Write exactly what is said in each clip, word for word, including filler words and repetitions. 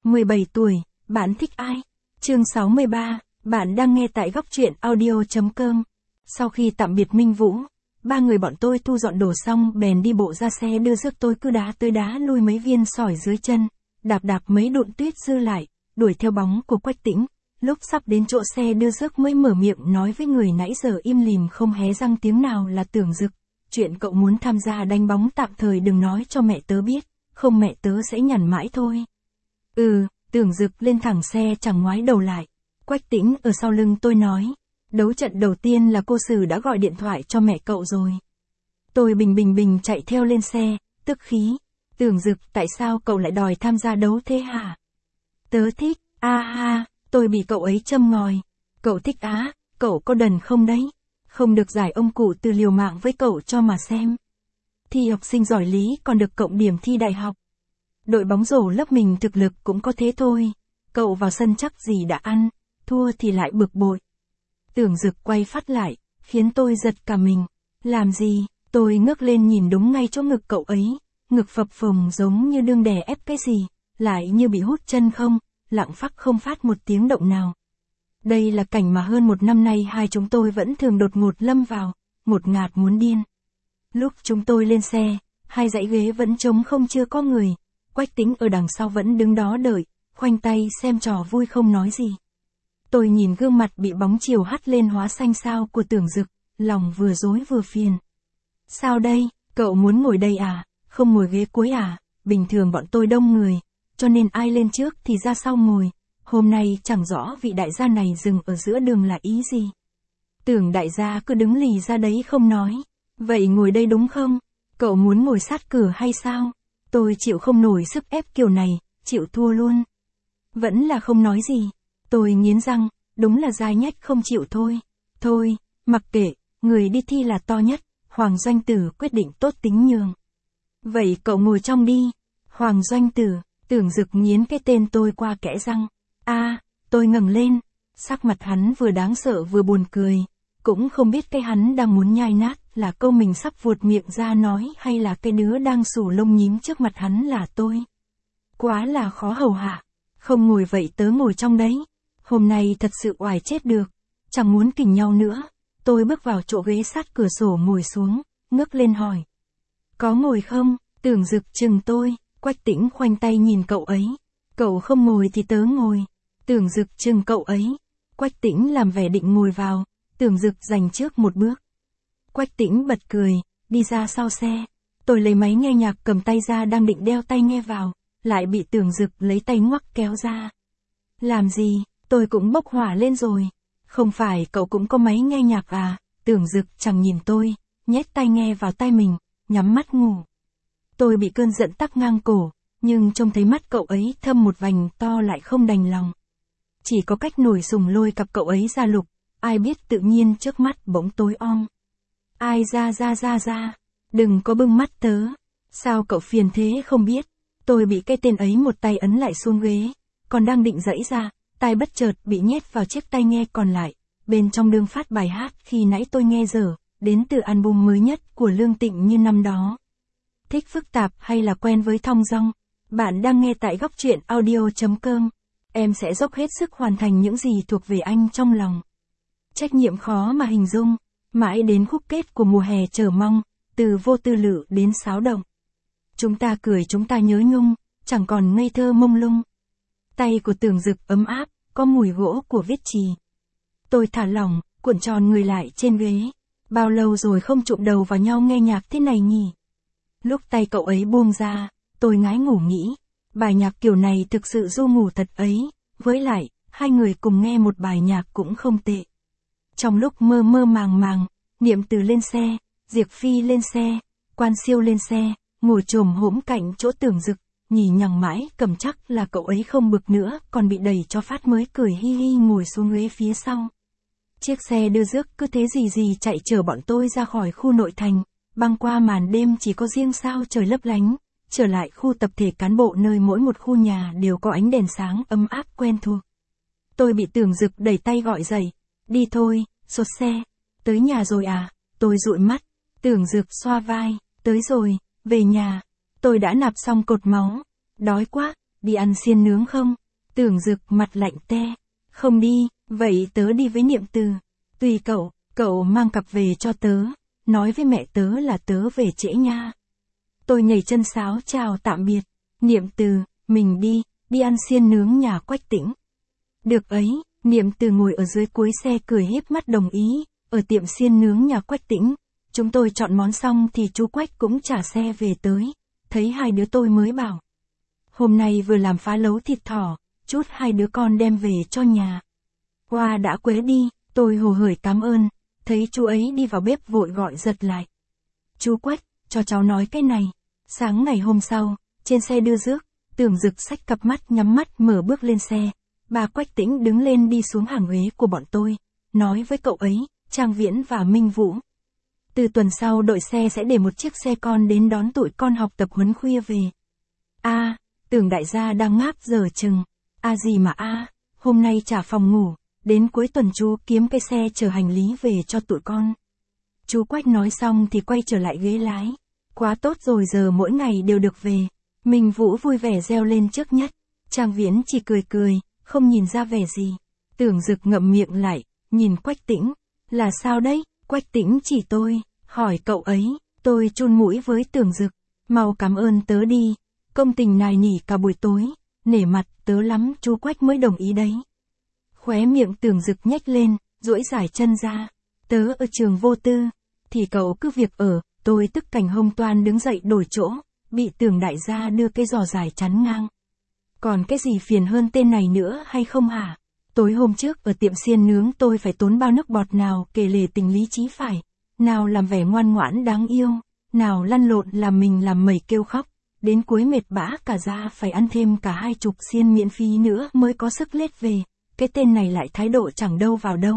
mười bảy tuổi, bạn thích ai? Chương sáu mươi ba, bạn đang nghe tại góc truyện audio chấm com. Sau khi tạm biệt Minh Vũ, ba người bọn tôi thu dọn đồ xong bèn đi bộ ra xe đưa rước. Tôi cứ đá tới đá lui mấy viên sỏi dưới chân, đạp đạp mấy đụn tuyết dư lại, đuổi theo bóng của Quách Tĩnh. Lúc sắp đến chỗ xe đưa rước mới mở miệng nói với người nãy giờ im lìm không hé răng tiếng nào là Tưởng Dực. Chuyện cậu muốn tham gia đánh bóng tạm thời đừng nói cho mẹ tớ biết, không mẹ tớ sẽ nhằn mãi thôi. Ừ, Tưởng Dực lên thẳng xe chẳng ngoái đầu lại. Quách Tĩnh ở sau lưng tôi nói, đấu trận đầu tiên là cô Sử đã gọi điện thoại cho mẹ cậu rồi. Tôi bình bình bình chạy theo lên xe, tức khí. Tưởng Dực, tại sao cậu lại đòi tham gia đấu thế hả? Tớ thích, a ha, tôi bị cậu ấy châm ngòi. Cậu thích á, cậu có đần không đấy? Không được giải ông cụ từ liều mạng với cậu cho mà xem. Thi học sinh giỏi lý còn được cộng điểm thi đại học. Đội bóng rổ lớp mình thực lực cũng có thế thôi. Cậu vào sân chắc gì đã ăn, thua thì lại bực bội. Tưởng Dực quay phát lại, khiến tôi giật cả mình. Làm gì? Tôi ngước lên nhìn đúng ngay chỗ ngực cậu ấy. Ngực phập phồng giống như đương đè ép cái gì, lại như bị hút chân không, lặng phắc không phát một tiếng động nào. Đây là cảnh mà hơn một năm nay hai chúng tôi vẫn thường đột ngột lâm vào, ngột ngạt muốn điên. Lúc chúng tôi lên xe, hai dãy ghế vẫn trống không chưa có người. Quách Tĩnh ở đằng sau vẫn đứng đó đợi, khoanh tay xem trò vui không nói gì. Tôi nhìn gương mặt bị bóng chiều hắt lên hóa xanh xao của Tưởng Dực, lòng vừa rối vừa phiền. Sao đây, cậu muốn ngồi đây à, không ngồi ghế cuối à? Bình thường bọn tôi đông người, cho nên ai lên trước thì ra sau ngồi. Hôm nay chẳng rõ vị đại gia này dừng ở giữa đường là ý gì. Tưởng đại gia cứ đứng lì ra đấy không nói. Vậy ngồi đây đúng không? Cậu muốn ngồi sát cửa hay sao? Tôi chịu không nổi sức ép kiểu này, chịu thua luôn. Vẫn là không nói gì. Tôi nghiến răng, đúng là dai nhách không chịu thôi. Thôi, mặc kệ, người đi thi là to nhất, Hoàng Doanh Tử quyết định tốt tính nhường. Vậy cậu ngồi trong đi. Hoàng Doanh Tử, Tưởng Dực nghiến cái tên tôi qua kẽ răng. A, à, tôi ngẩng lên, sắc mặt hắn vừa đáng sợ vừa buồn cười, cũng không biết cái hắn đang muốn nhai nát là câu mình sắp vuột miệng ra nói hay là cái đứa đang xù lông nhím trước mặt hắn là tôi. Quá là khó hầu hạ, không ngồi vậy tớ ngồi trong đấy, hôm nay thật sự oải chết được, chẳng muốn kình nhau nữa. Tôi bước vào chỗ ghế sát cửa sổ ngồi xuống, ngước lên hỏi. Có ngồi không? Tưởng Dực chừng tôi, Quách Tĩnh khoanh tay nhìn cậu ấy. Cậu không ngồi thì tớ ngồi. Tưởng Dực chừng cậu ấy. Quách Tĩnh làm vẻ định ngồi vào, Tưởng Dực giành trước một bước. Quách Tĩnh bật cười, đi ra sau xe. Tôi lấy máy nghe nhạc cầm tay ra đang định đeo tai nghe vào, lại bị Tưởng Dực lấy tay ngoắc kéo ra. Làm gì? Tôi cũng bốc hỏa lên rồi. Không phải cậu cũng có máy nghe nhạc à? Tưởng Dực chẳng nhìn tôi, nhét tai nghe vào tai mình, nhắm mắt ngủ. Tôi bị cơn giận tắc ngang cổ, nhưng trông thấy mắt cậu ấy thâm một vành to lại không đành lòng. Chỉ có cách nổi sùng lôi cặp cậu ấy ra lục, ai biết tự nhiên trước mắt bỗng tối om. Ai ra ra ra ra, đừng có bưng mắt tớ. Sao cậu phiền thế không biết? Tôi bị cái tên ấy một tay ấn lại xuống ghế, còn đang định giãy ra, tai bất chợt bị nhét vào chiếc tai nghe còn lại. Bên trong đương phát bài hát khi nãy tôi nghe dở, đến từ album mới nhất của Lương Tịnh như năm đó. Thích phức tạp hay là quen với thong dong? Bạn đang nghe tại góc truyện audio chấm com. Em sẽ dốc hết sức hoàn thành những gì thuộc về anh trong lòng. Trách nhiệm khó mà hình dung, mãi đến khúc kết của mùa hè chờ mong, từ vô tư lự đến xáo động. Chúng ta cười chúng ta nhớ nhung, chẳng còn ngây thơ mông lung. Tay của Tưởng Dực ấm áp, có mùi gỗ của viết chì. Tôi thả lỏng, cuộn tròn người lại trên ghế. Bao lâu rồi không chụm đầu vào nhau nghe nhạc thế này nhỉ? Lúc tay cậu ấy buông ra, tôi ngái ngủ nghĩ, bài nhạc kiểu này thực sự du ngủ thật ấy, với lại, hai người cùng nghe một bài nhạc cũng không tệ. Trong lúc mơ mơ màng màng, Niệm Từ lên xe, Diệp Phi lên xe, Quan Siêu lên xe, ngồi chồm hổm cạnh chỗ Tưởng Dực, nhỉ nhằng mãi cầm chắc là cậu ấy không bực nữa, còn bị đẩy cho phát mới cười hi hi ngồi xuống ghế phía sau. Chiếc xe đưa rước cứ thế gì gì chạy chở bọn tôi ra khỏi khu nội thành, băng qua màn đêm chỉ có riêng sao trời lấp lánh, trở lại khu tập thể cán bộ nơi mỗi một khu nhà đều có ánh đèn sáng ấm áp quen thuộc. Tôi bị Tưởng Dực đẩy tay gọi dậy, đi thôi, sột xe, tới nhà rồi à? Tôi dụi mắt, Tưởng Dực xoa vai, tới rồi, về nhà, tôi đã nạp xong cột máu, đói quá, đi ăn xiên nướng không? Tưởng Dực mặt lạnh te. Không đi, vậy tớ đi với Niệm Từ. Tùy cậu, cậu mang cặp về cho tớ, nói với mẹ tớ là tớ về trễ nha. Tôi nhảy chân sáo chào tạm biệt. Niệm Từ, mình đi, đi ăn xiên nướng nhà Quách Tĩnh. Được ấy, Niệm Từ ngồi ở dưới cuối xe cười híp mắt đồng ý, ở tiệm xiên nướng nhà Quách Tĩnh. Chúng tôi chọn món xong thì chú Quách cũng trả xe về tới, thấy hai đứa tôi mới bảo. Hôm nay vừa làm phá lấu thịt thỏ, chút hai đứa con đem về cho nhà. Hoa đã quế đi, tôi hồ hởi cảm ơn, thấy chú ấy đi vào bếp vội gọi giật lại. Chú Quách, cho cháu nói cái này. Sáng ngày hôm sau, trên xe đưa rước, Tưởng Dực xách cặp mắt nhắm mắt mở bước lên xe. Bà Quách Tĩnh đứng lên đi xuống hàng ghế của bọn tôi, nói với cậu ấy, Trang Viễn và Minh Vũ. Từ tuần sau đội xe sẽ để một chiếc xe con đến đón tụi con học tập huấn khuya về. A, à, Tưởng đại gia đang ngáp giờ chừng. A à gì mà a, à, hôm nay trả phòng ngủ, đến cuối tuần chú kiếm cái xe chở hành lý về cho tụi con. Chú Quách nói xong thì quay trở lại ghế lái. Quá tốt rồi, giờ mỗi ngày đều được về. Minh Vũ vui vẻ reo lên trước nhất. Trang Viễn chỉ cười cười, không nhìn ra vẻ gì. Tưởng Dực ngậm miệng lại, nhìn Quách Tĩnh. Là sao đấy? Quách Tĩnh chỉ tôi, hỏi cậu ấy. Tôi chun mũi với Tưởng Dực. Mau cảm ơn tớ đi. Công tình nài nỉ cả buổi tối. Nể mặt tớ lắm, chú Quách mới đồng ý đấy. Khóe miệng Tưởng Dực nhếch lên, duỗi dài chân ra. Tớ ở trường vô tư, thì cậu cứ việc ở. Tôi tức cảnh hông toan đứng dậy đổi chỗ, bị Tưởng đại gia đưa cái giò dài chắn ngang. Còn cái gì phiền hơn tên này nữa hay không hả? Tối hôm trước ở tiệm xiên nướng tôi phải tốn bao nước bọt nào kể lể tình lý chí phải, nào làm vẻ ngoan ngoãn đáng yêu, nào lăn lộn làm mình làm mẩy kêu khóc, đến cuối mệt bã cả ra phải ăn thêm cả hai chục xiên miễn phí nữa mới có sức lết về, cái tên này lại thái độ chẳng đâu vào đâu.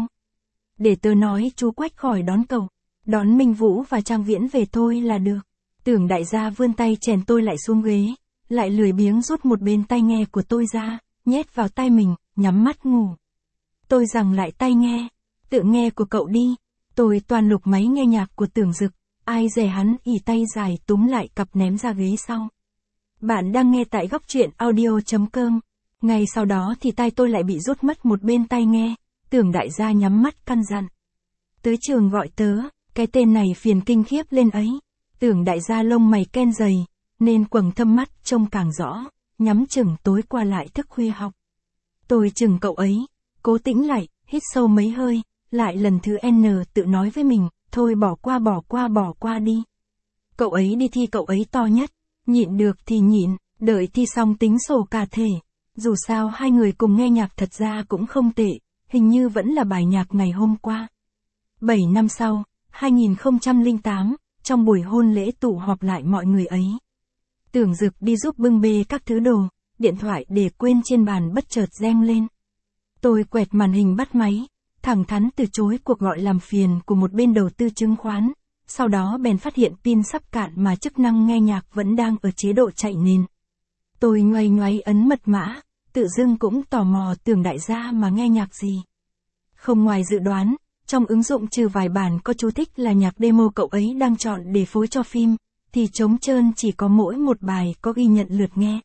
Để tớ nói chú Quách khỏi đón cậu, đón Minh Vũ và Trang Viễn về thôi là được. Tưởng đại gia vươn tay chèn tôi lại xuống ghế, lại lười biếng rút một bên tai nghe của tôi ra, nhét vào tai mình, nhắm mắt ngủ. Tôi giằng lại tai nghe, tự nghe của cậu đi. Tôi toàn lục máy nghe nhạc của Tưởng Dực, ai dè hắn ỉ tay dài túm lại cặp ném ra ghế sau. Bạn đang nghe tại góc truyện audio chấm com. Ngay sau đó thì tai tôi lại bị rút mất một bên tai nghe, Tưởng đại gia nhắm mắt căn dặn. Tới trường gọi tớ, cái tên này phiền kinh khiếp lên ấy. Tưởng đại gia lông mày ken dày, nên quầng thâm mắt trông càng rõ, nhắm chừng tối qua lại thức khuya học. Tôi chừng cậu ấy, cố tĩnh lại, hít sâu mấy hơi, lại lần thứ N tự nói với mình, thôi bỏ qua bỏ qua bỏ qua đi. Cậu ấy đi thi cậu ấy to nhất, nhịn được thì nhịn, đợi thi xong tính sổ cả thể. Dù sao hai người cùng nghe nhạc thật ra cũng không tệ, hình như vẫn là bài nhạc ngày hôm qua. bảy năm sau, hai nghìn không trăm lẻ tám, trong buổi hôn lễ tụ họp lại mọi người ấy. Tưởng Dực đi giúp bưng bê các thứ đồ, điện thoại để quên trên bàn bất chợt reng lên. Tôi quẹt màn hình bắt máy, thẳng thắn từ chối cuộc gọi làm phiền của một bên đầu tư chứng khoán, sau đó bèn phát hiện pin sắp cạn mà chức năng nghe nhạc vẫn đang ở chế độ chạy nền. Tôi ngoay ngoáy ấn mật mã, tự dưng cũng tò mò Tưởng đại gia mà nghe nhạc gì. Không ngoài dự đoán, trong ứng dụng trừ vài bản có chú thích là nhạc demo cậu ấy đang chọn để phối cho phim, thì trống trơn chỉ có mỗi một bài có ghi nhận lượt nghe.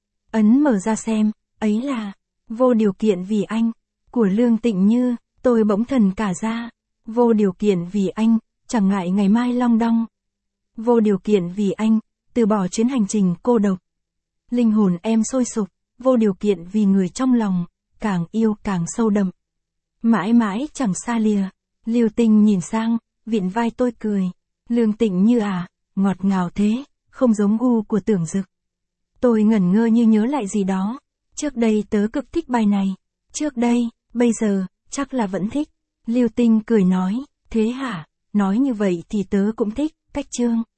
Ấn mở ra xem, ấy là Vô điều kiện vì anh, của Lương Tịnh Như. Tôi bỗng thần cả ra. Vô điều kiện vì anh, chẳng ngại ngày mai long đong. Vô điều kiện vì anh, từ bỏ chuyến hành trình cô độc. Linh hồn em sôi sục, vô điều kiện vì người trong lòng, càng yêu càng sâu đậm. Mãi mãi chẳng xa lìa. Liêu Tinh nhìn sang, vịn vai tôi cười. Lương Tịnh Như à, ngọt ngào thế, không giống gu của Tưởng Dực. Tôi ngẩn ngơ như nhớ lại gì đó. Trước đây tớ cực thích bài này. Trước đây, bây giờ, chắc là vẫn thích. Liêu Tinh cười nói, thế hả, nói như vậy thì tớ cũng thích, cách chương.